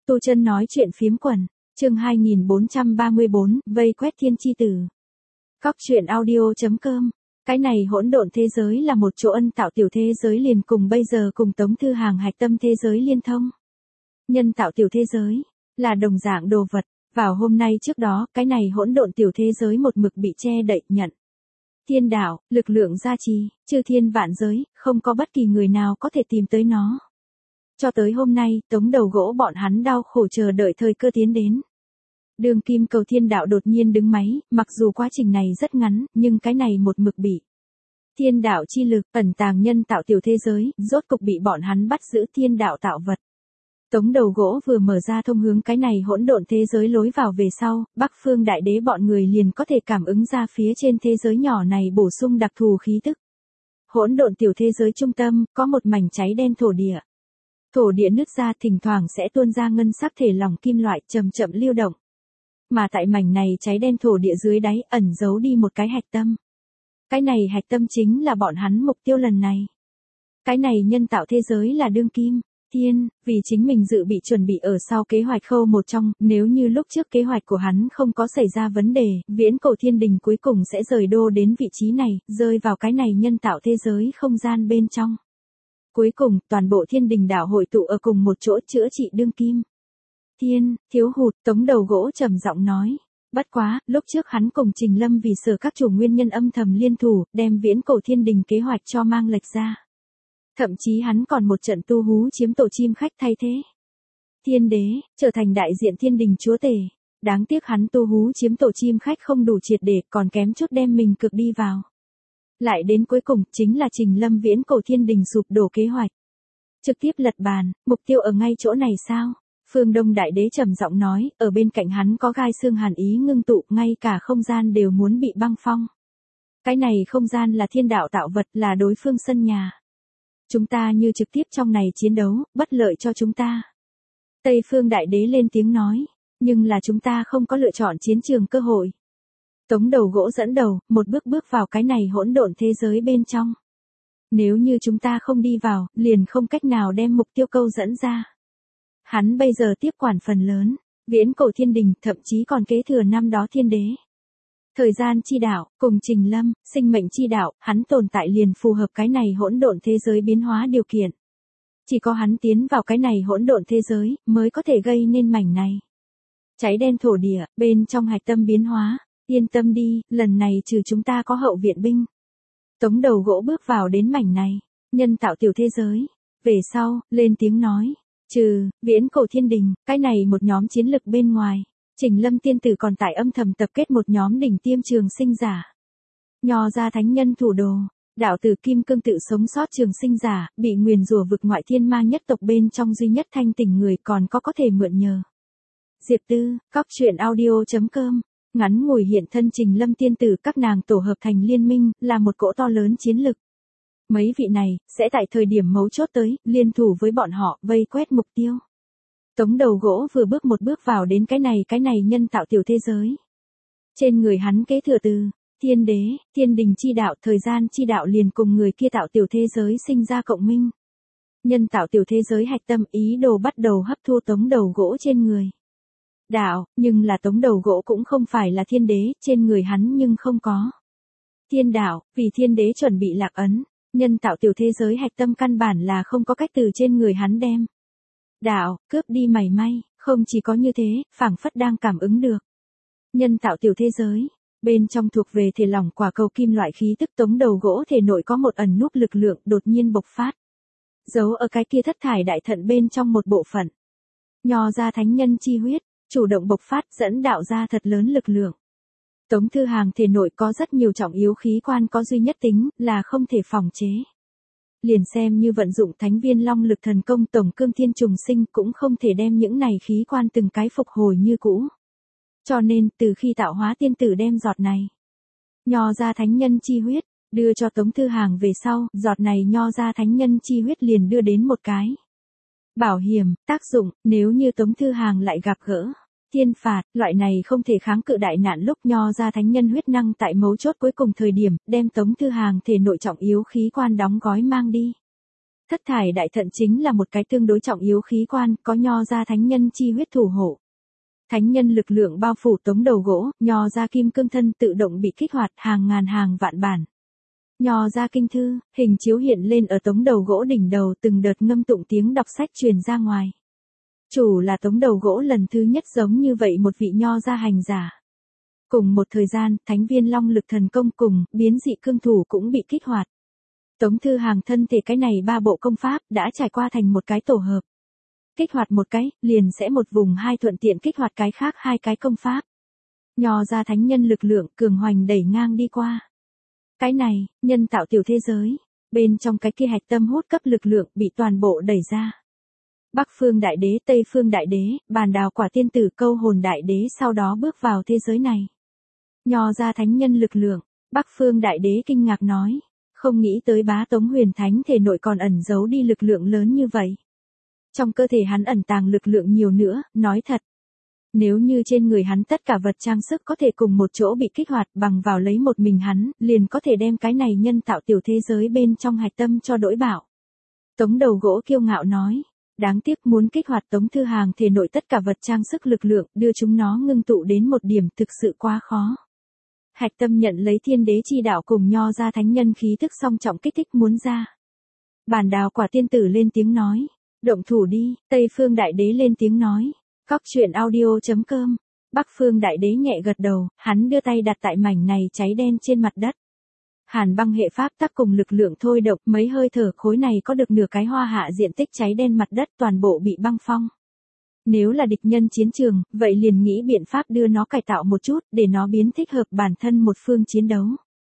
Tu Chân nói chuyện phiếm quần, chương 2434, vây quét thiên chi tử. Cóc truyện audio.com. Cái này hỗn độn thế giới là một chỗ ân tạo tiểu thế giới liền cùng bây giờ cùng Tống Thư Hàng hạch tâm thế giới liên thông. Nhân tạo tiểu thế giới, là đồng dạng đồ vật, vào hôm nay trước đó, cái này hỗn độn tiểu thế giới một mực bị che đậy nhận. Thiên đạo, lực lượng gia trì, chư thiên vạn giới, không có bất kỳ người nào có thể tìm tới nó. Cho tới hôm nay, Tống Đầu Gỗ bọn hắn đau khổ chờ đợi thời cơ tiến đến. Đường kim cầu thiên đạo đột nhiên đứng máy, mặc dù quá trình này rất ngắn, nhưng cái này một mực bị. Thiên đạo chi lực, ẩn tàng nhân tạo tiểu thế giới, rốt cục bị bọn hắn bắt giữ thiên đạo tạo vật. Tống Đầu Gỗ vừa mở ra thông hướng cái này hỗn độn thế giới lối vào về sau, Bắc Phương Đại Đế bọn người liền có thể cảm ứng ra phía trên thế giới nhỏ này bổ sung đặc thù khí tức. Hỗn độn tiểu thế giới trung tâm, có một mảnh cháy đen thổ địa. Thổ địa nứt ra thỉnh thoảng sẽ tuôn ra ngân sắc thể lỏng kim loại chậm chậm lưu động. Mà tại mảnh này cháy đen thổ địa dưới đáy ẩn giấu đi một cái hạch tâm. Cái này hạch tâm chính là bọn hắn mục tiêu lần này. Cái này nhân tạo thế giới là đương kim, thiên, vì chính mình dự bị chuẩn bị ở sau kế hoạch khâu một trong, nếu như lúc trước kế hoạch của hắn không có xảy ra vấn đề, viễn cổ thiên đình cuối cùng sẽ rời đô đến vị trí này, rơi vào cái này nhân tạo thế giới không gian bên trong. Cuối cùng, toàn bộ thiên đình đảo hội tụ ở cùng một chỗ chữa trị đương kim. Thiên, thiếu hụt, Tống Đầu Gỗ trầm giọng nói. Bất quá, lúc trước hắn cùng Trình Lâm vì sợ các chủ nguyên nhân âm thầm liên thủ, đem viễn cổ thiên đình kế hoạch cho mang lệch ra. Thậm chí hắn còn một trận tu hú chiếm tổ chim khách thay thế. Thiên đế, trở thành đại diện thiên đình chúa tể. Đáng tiếc hắn tu hú chiếm tổ chim khách không đủ triệt để, còn kém chút đem mình cực đi vào. Lại đến cuối cùng, chính là Trình Lâm viễn cổ thiên đình sụp đổ kế hoạch. Trực tiếp lật bàn, mục tiêu ở ngay chỗ này sao? Phương Đông Đại Đế trầm giọng nói, ở bên cạnh hắn có gai xương hàn ý ngưng tụ, ngay cả không gian đều muốn bị băng phong. Cái này không gian là thiên đạo tạo vật, là đối phương sân nhà. Chúng ta như trực tiếp trong này chiến đấu, bất lợi cho chúng ta. Tây Phương Đại Đế lên tiếng nói, nhưng là chúng ta không có lựa chọn chiến trường cơ hội. Tống Đầu Gỗ dẫn đầu, một bước bước vào cái này hỗn độn thế giới bên trong. Nếu như chúng ta không đi vào, liền không cách nào đem mục tiêu câu dẫn ra. Hắn bây giờ tiếp quản phần lớn, viễn cổ thiên đình, thậm chí còn kế thừa năm đó thiên đế. Thời gian chi đạo, cùng Trình Lâm, sinh mệnh chi đạo, hắn tồn tại liền phù hợp cái này hỗn độn thế giới biến hóa điều kiện. Chỉ có hắn tiến vào cái này hỗn độn thế giới, mới có thể gây nên mảnh này. Cháy đen thổ địa, bên trong hạch tâm biến hóa, yên tâm đi, lần này trừ chúng ta có hậu viện binh. Tống Đầu Gỗ bước vào đến mảnh này, nhân tạo tiểu thế giới. Về sau, lên tiếng nói. Trừ, viễn cổ thiên đình, cái này một nhóm chiến lực bên ngoài, Trình Lâm tiên tử còn tại âm thầm tập kết một nhóm đỉnh tiêm trường sinh giả. Nho ra thánh nhân thủ đồ, đạo tử Kim Cương tự sống sót trường sinh giả, bị nguyền rủa vực ngoại thiên ma nhất tộc bên trong duy nhất thanh tỉnh người còn có thể mượn nhờ. Diệp Tư, Cóc truyện audio.com, ngắn ngủi hiện thân Trình Lâm tiên tử các nàng tổ hợp thành liên minh, là một cỗ to lớn chiến lực. Mấy vị này, sẽ tại thời điểm mấu chốt tới, liên thủ với bọn họ, vây quét mục tiêu. Tống Đầu Gỗ vừa bước một bước vào đến cái này nhân tạo tiểu thế giới. Trên người hắn kế thừa từ, thiên đế, thiên đình chi đạo, thời gian chi đạo liền cùng người kia tạo tiểu thế giới sinh ra cộng minh. Nhân tạo tiểu thế giới hạch tâm ý đồ bắt đầu hấp thu Tống Đầu Gỗ trên người. Đạo, nhưng là Tống Đầu Gỗ cũng không phải là thiên đế, trên người hắn nhưng không có. Thiên đạo, vì thiên đế chuẩn bị lạc ấn. Nhân tạo tiểu thế giới hạch tâm căn bản là không có cách từ trên người hắn đem. Đạo, cướp đi mảy may, không chỉ có như thế, phảng phất đang cảm ứng được. Nhân tạo tiểu thế giới, bên trong thuộc về thể lỏng quả cầu kim loại khí tức Tống Đầu Gỗ thể nội có một ẩn núp lực lượng đột nhiên bộc phát. Giấu ở cái kia thất thải đại thận bên trong một bộ phận. Nho ra thánh nhân chi huyết, chủ động bộc phát dẫn đạo ra thật lớn lực lượng. Tống Thư Hàng thể nội có rất nhiều trọng yếu khí quan có duy nhất tính, là không thể phòng chế. Liền xem như vận dụng thánh viên long lực thần công tổng cương thiên trùng sinh cũng không thể đem những này khí quan từng cái phục hồi như cũ. Cho nên, từ khi tạo hóa tiên tử đem giọt này, nho ra thánh nhân chi huyết, đưa cho Tống Thư Hàng về sau, giọt này nho ra thánh nhân chi huyết liền đưa đến một cái. Bảo hiểm, tác dụng, nếu như Tống Thư Hàng lại gặp gỡ. Thiên phạt, loại này không thể kháng cự đại nạn lúc nho ra thánh nhân huyết năng tại mấu chốt cuối cùng thời điểm, đem Tống Thư Hàng thể nội trọng yếu khí quan đóng gói mang đi. Thất thải đại thận chính là một cái tương đối trọng yếu khí quan, có nho ra thánh nhân chi huyết thủ hộ. Thánh nhân lực lượng bao phủ tống đầu gỗ, nho ra kim cương thân tự động bị kích hoạt hàng ngàn hàng vạn bản. Nho ra kinh thư, hình chiếu hiện lên ở tống đầu gỗ đỉnh đầu, từng đợt ngâm tụng tiếng đọc sách truyền ra ngoài. Chủ là tống đầu gỗ lần thứ nhất giống như vậy một vị nho ra hành giả. Cùng một thời gian, thánh viên long lực thần công cùng, biến dị cương thủ cũng bị kích hoạt. Tống Thư Hàng thân thể cái này 3 bộ công pháp đã trải qua thành một cái tổ hợp. Kích hoạt một cái, liền sẽ một vùng hai thuận tiện kích hoạt cái khác 2 cái công pháp. Nho ra thánh nhân lực lượng cường hoành đẩy ngang đi qua. Cái này, nhân tạo tiểu thế giới, bên trong cái kia hạch tâm hút cấp lực lượng bị toàn bộ đẩy ra. Bắc phương đại đế, Tây phương đại đế, bàn đào quả tiên tử, câu hồn đại đế sau đó bước vào thế giới này. Nho ra thánh nhân lực lượng, Bắc phương đại đế kinh ngạc nói, không nghĩ tới bá Tống huyền thánh thể nội còn ẩn giấu đi lực lượng lớn như vậy. Trong cơ thể hắn ẩn tàng lực lượng nhiều nữa, nói thật. Nếu như trên người hắn tất cả vật trang sức có thể cùng một chỗ bị kích hoạt bằng vào lấy một mình hắn, liền có thể đem cái này nhân tạo tiểu thế giới bên trong hạch tâm cho đổi bảo. Tống đầu gỗ kiêu ngạo nói, đáng tiếc muốn kích hoạt Tống Thư Hàng thể nội tất cả vật trang sức lực lượng, đưa chúng nó ngưng tụ đến một điểm thực sự quá khó. Hạch tâm nhận lấy thiên đế chi đạo cùng nho ra thánh nhân khí thức song trọng kích thích muốn ra. Bàn đào quả tiên tử lên tiếng nói, động thủ đi, Tây phương đại đế lên tiếng nói, Cóc truyện audio.com, Bắc phương đại đế nhẹ gật đầu, hắn đưa tay đặt tại mảnh này cháy đen trên mặt đất. Hàn băng hệ pháp tắc cùng lực lượng thôi động, mấy hơi thở khối này có được nửa cái hoa hạ diện tích cháy đen mặt đất toàn bộ bị băng phong. Nếu là địch nhân chiến trường, vậy liền nghĩ biện pháp đưa nó cải tạo một chút, để nó biến thích hợp bản thân một phương chiến đấu.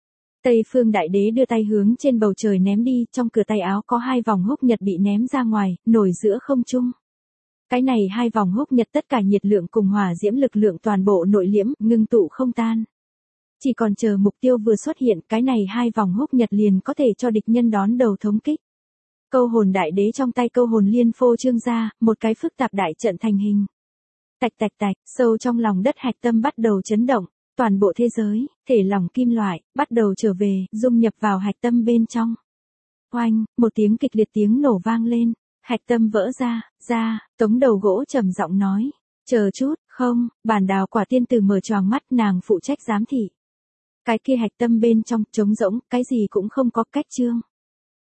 Tây phương đại đế đưa tay hướng trên bầu trời ném đi, trong cửa tay áo có 2 vòng húc nhật bị ném ra ngoài, nổi giữa không trung. Cái này 2 vòng húc nhật tất cả nhiệt lượng cùng hỏa diễm lực lượng toàn bộ nội liễm, ngưng tụ không tan. Chỉ còn chờ mục tiêu vừa xuất hiện, cái này 2 vòng húc nhật liền có thể cho địch nhân đón đầu thống kích. Câu hồn đại đế trong tay câu hồn liên phô trương ra, một cái phức tạp đại trận thành hình. Tạch tạch tạch, sâu trong lòng đất hạch tâm bắt đầu chấn động, toàn bộ thế giới, thể lỏng kim loại, bắt đầu trở về, dung nhập vào hạch tâm bên trong. Oanh, một tiếng kịch liệt tiếng nổ vang lên, hạch tâm vỡ ra, Tống đầu gỗ trầm giọng nói, chờ chút, không, bàn đào quả tiên tử mở choàng mắt, nàng phụ trách giám thị. Cái kia hạch tâm bên trong, trống rỗng, cái gì cũng không có, cách trương.